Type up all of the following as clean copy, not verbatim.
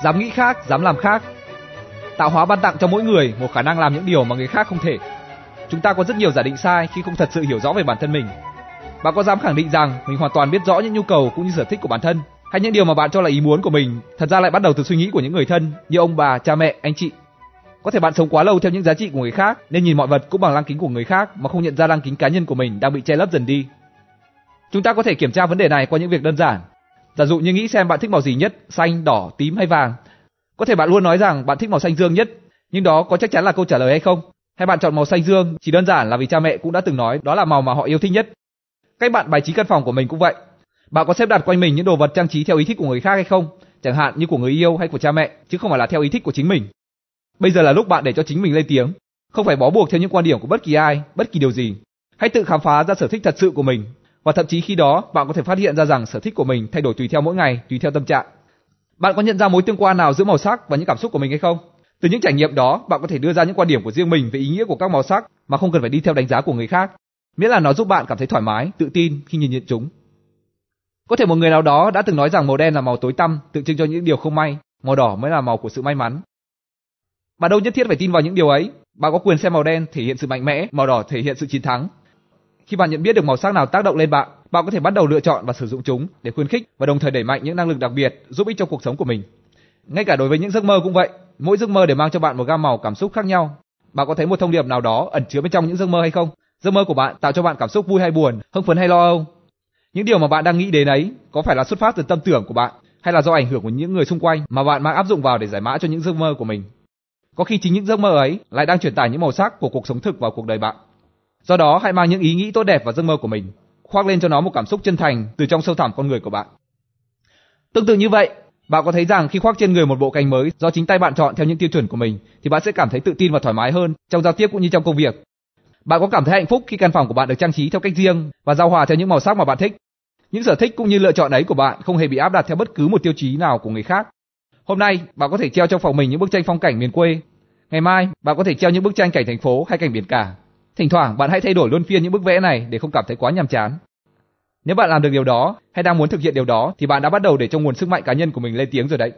dám nghĩ khác, dám làm khác. Tạo hóa ban tặng cho mỗi người một khả năng làm những điều mà người khác không thể. Chúng ta có rất nhiều giả định sai khi không thật sự hiểu rõ về bản thân mình. Bạn có dám khẳng định rằng mình hoàn toàn biết rõ những nhu cầu cũng như sở thích của bản thân, hay những điều mà bạn cho là ý muốn của mình thật ra lại bắt đầu từ suy nghĩ của những người thân như ông bà, cha mẹ, anh chị? Có thể bạn sống quá lâu theo những giá trị của người khác nên nhìn mọi vật cũng bằng lăng kính của người khác mà không nhận ra lăng kính cá nhân của mình đang bị che lấp dần đi. Chúng ta có thể kiểm tra vấn đề này qua những việc đơn giản. Giả dụ như nghĩ xem bạn thích màu gì nhất, xanh, đỏ, tím hay vàng. Có thể bạn luôn nói rằng bạn thích màu xanh dương nhất, nhưng đó có chắc chắn là câu trả lời hay không? Hay bạn chọn màu xanh dương chỉ đơn giản là vì cha mẹ cũng đã từng nói đó là màu mà họ yêu thích nhất? Cách bạn bài trí căn phòng của mình cũng vậy. Bạn có xếp đặt quanh mình những đồ vật trang trí theo ý thích của người khác hay không? Chẳng hạn như của người yêu hay của cha mẹ, chứ không phải là theo ý thích của chính mình. Bây giờ là lúc bạn để cho chính mình lên tiếng, không phải bó buộc theo những quan điểm của bất kỳ ai, bất kỳ điều gì. Hãy tự khám phá ra sở thích thật sự của mình, và thậm chí khi đó bạn có thể phát hiện ra rằng sở thích của mình thay đổi tùy theo mỗi ngày, tùy theo tâm trạng. Bạn có nhận ra mối tương quan nào giữa màu sắc và những cảm xúc của mình hay không? Từ những trải nghiệm đó, bạn có thể đưa ra những quan điểm của riêng mình về ý nghĩa của các màu sắc mà không cần phải đi theo đánh giá của người khác, miễn là nó giúp bạn cảm thấy thoải mái, tự tin khi nhìn nhận chúng. Có thể một người nào đó đã từng nói rằng màu đen là màu tối tăm, tượng trưng cho những điều không may, màu đỏ mới là màu của sự may mắn. Bạn đâu nhất thiết phải tin vào những điều ấy. Bạn có quyền xem màu đen thể hiện sự mạnh mẽ, màu đỏ thể hiện sự chiến thắng. Khi bạn nhận biết được màu sắc nào tác động lên bạn, bạn có thể bắt đầu lựa chọn và sử dụng chúng để khuyến khích và đồng thời đẩy mạnh những năng lực đặc biệt giúp ích cho cuộc sống của mình. Ngay cả đối với những giấc mơ cũng vậy, mỗi giấc mơ đều mang cho bạn một gam màu cảm xúc khác nhau. Bạn có thấy một thông điệp nào đó ẩn chứa bên trong những giấc mơ hay không? Giấc mơ của bạn tạo cho bạn cảm xúc vui hay buồn, hưng phấn hay lo âu? Những điều mà bạn đang nghĩ đến ấy có phải là xuất phát từ tâm tưởng của bạn, hay là do ảnh hưởng của những người xung quanh mà bạn mang áp dụng vào để giải mã cho những giấc mơ của mình? Có khi chính những giấc mơ ấy lại đang truyền tải những màu sắc của cuộc sống thực vào cuộc đời bạn. Do đó, hãy mang những ý nghĩ tốt đẹp vào giấc mơ của mình, khoác lên cho nó một cảm xúc chân thành từ trong sâu thẳm con người của bạn. Tương tự như vậy, bạn có thấy rằng khi khoác trên người một bộ cánh mới do chính tay bạn chọn theo những tiêu chuẩn của mình, thì bạn sẽ cảm thấy tự tin và thoải mái hơn trong giao tiếp cũng như trong công việc. Bạn có cảm thấy hạnh phúc khi căn phòng của bạn được trang trí theo cách riêng và giao hòa theo những màu sắc mà bạn thích. Những sở thích cũng như lựa chọn ấy của bạn không hề bị áp đặt theo bất cứ một tiêu chí nào của người khác. Hôm nay, bạn có thể treo trong phòng mình những bức tranh phong cảnh miền quê. Ngày mai, bạn có thể treo những bức tranh cảnh thành phố hay cảnh biển cả. Thỉnh thoảng, bạn hãy thay đổi luân phiên những bức vẽ này để không cảm thấy quá nhàm chán. Nếu bạn làm được điều đó hay đang muốn thực hiện điều đó thì bạn đã bắt đầu để cho nguồn sức mạnh cá nhân của mình lên tiếng rồi đấy.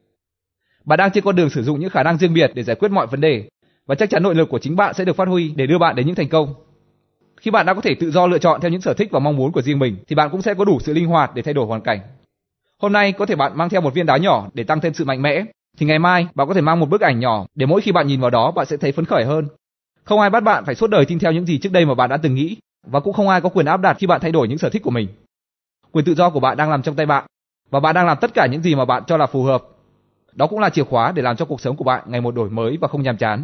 Bạn đang trên con đường sử dụng những khả năng riêng biệt để giải quyết mọi vấn đề, và chắc chắn nội lực của chính bạn sẽ được phát huy để đưa bạn đến những thành công. Khi bạn đã có thể tự do lựa chọn theo những sở thích và mong muốn của riêng mình thì bạn cũng sẽ có đủ sự linh hoạt để thay đổi hoàn cảnh. Hôm nay có thể bạn mang theo một viên đá nhỏ để tăng thêm sự mạnh mẽ, thì ngày mai bạn có thể mang một bức ảnh nhỏ để mỗi khi bạn nhìn vào đó bạn sẽ thấy phấn khởi hơn. Không ai bắt bạn phải suốt đời tin theo những gì trước đây mà bạn đã từng nghĩ, và cũng không ai có quyền áp đặt khi bạn thay đổi những sở thích của mình. Quyền tự do của bạn đang nằm trong tay bạn, và bạn đang làm tất cả những gì mà bạn cho là phù hợp. Đó cũng là chìa khóa để làm cho cuộc sống của bạn ngày một đổi mới và không nhàm chán.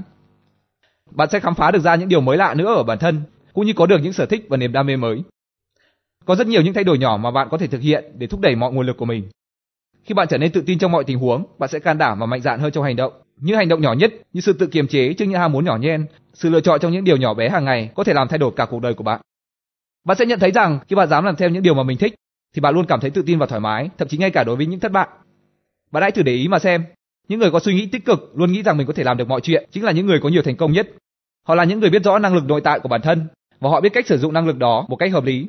Bạn sẽ khám phá được ra những điều mới lạ nữa ở bản thân, cũng như có được những sở thích và niềm đam mê mới. Có rất nhiều những thay đổi nhỏ mà bạn có thể thực hiện để thúc đẩy mọi nguồn lực của mình. Khi bạn trở nên tự tin trong mọi tình huống, bạn sẽ can đảm và mạnh dạn hơn trong hành động. Những hành động nhỏ nhất như sự tự kiềm chế trước những ham muốn nhỏ nhen, sự lựa chọn trong những điều nhỏ bé hàng ngày có thể làm thay đổi cả cuộc đời của bạn. Bạn sẽ nhận thấy rằng khi bạn dám làm theo những điều mà mình thích, thì bạn luôn cảm thấy tự tin và thoải mái, thậm chí ngay cả đối với những thất bại. Bạn hãy thử để ý mà xem, những người có suy nghĩ tích cực luôn nghĩ rằng mình có thể làm được mọi chuyện chính là những người có nhiều thành công nhất. Họ là những người biết rõ năng lực nội tại của bản thân và họ biết cách sử dụng năng lực đó một cách hợp lý.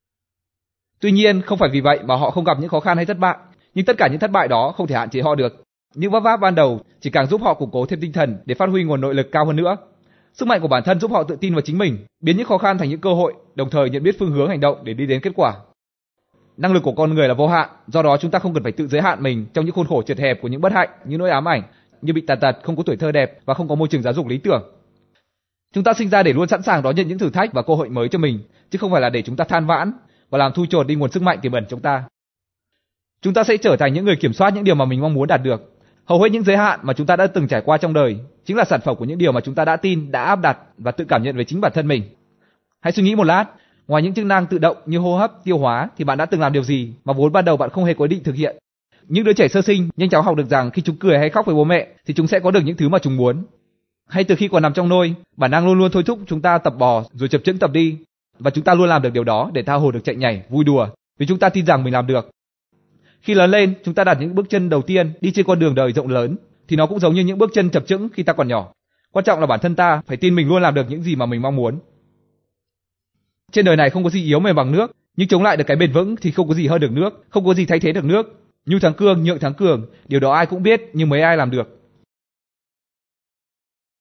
Tuy nhiên, không phải vì vậy mà họ không gặp những khó khăn hay thất bại, nhưng tất cả những thất bại đó không thể hạn chế họ được. Những vấp váp ban đầu chỉ càng giúp họ củng cố thêm tinh thần để phát huy nguồn nội lực cao hơn nữa. Sức mạnh của bản thân giúp họ tự tin vào chính mình, biến những khó khăn thành những cơ hội, đồng thời nhận biết phương hướng hành động để đi đến kết quả. Năng lực của con người là vô hạn, do đó chúng ta không cần phải tự giới hạn mình trong những khuôn khổ chật hẹp của những bất hạnh, những nỗi ám ảnh, như bị tàn tật, không có tuổi thơ đẹp và không có môi trường giáo dục lý tưởng. Chúng ta sinh ra để luôn sẵn sàng đón nhận những thử thách và cơ hội mới cho mình, chứ không phải là để chúng ta than vãn và làm thui chột đi nguồn sức mạnh tiềm ẩn trong ta. Chúng ta sẽ trở thành những người kiểm soát những điều mà mình mong muốn đạt được. Hầu hết những giới hạn mà chúng ta đã từng trải qua trong đời chính là sản phẩm của những điều mà chúng ta đã tin, đã áp đặt và tự cảm nhận về chính bản thân mình. Hãy suy nghĩ một lát, ngoài những chức năng tự động như hô hấp, tiêu hóa thì bạn đã từng làm điều gì mà vốn ban đầu bạn không hề có ý định thực hiện? Những đứa trẻ sơ sinh nhanh chóng học được rằng khi chúng cười hay khóc với bố mẹ thì chúng sẽ có được những thứ mà chúng muốn. Hay từ khi còn nằm trong nôi, bản năng luôn luôn thôi thúc chúng ta tập bò rồi chập chững tập đi, và chúng ta luôn làm được điều đó để tha hồ được chạy nhảy, vui đùa, vì chúng ta tin rằng mình làm được. Khi lớn lên, chúng ta đặt những bước chân đầu tiên đi trên con đường đời rộng lớn, thì nó cũng giống như những bước chân chập chững khi ta còn nhỏ. Quan trọng là bản thân ta phải tin mình luôn làm được những gì mà mình mong muốn. Trên đời này không có gì yếu mềm bằng nước, nhưng chống lại được cái bền vững thì không có gì hơn được nước, không có gì thay thế được nước. Nhu thắng cương nhượng thắng cường, điều đó ai cũng biết nhưng mấy ai làm được.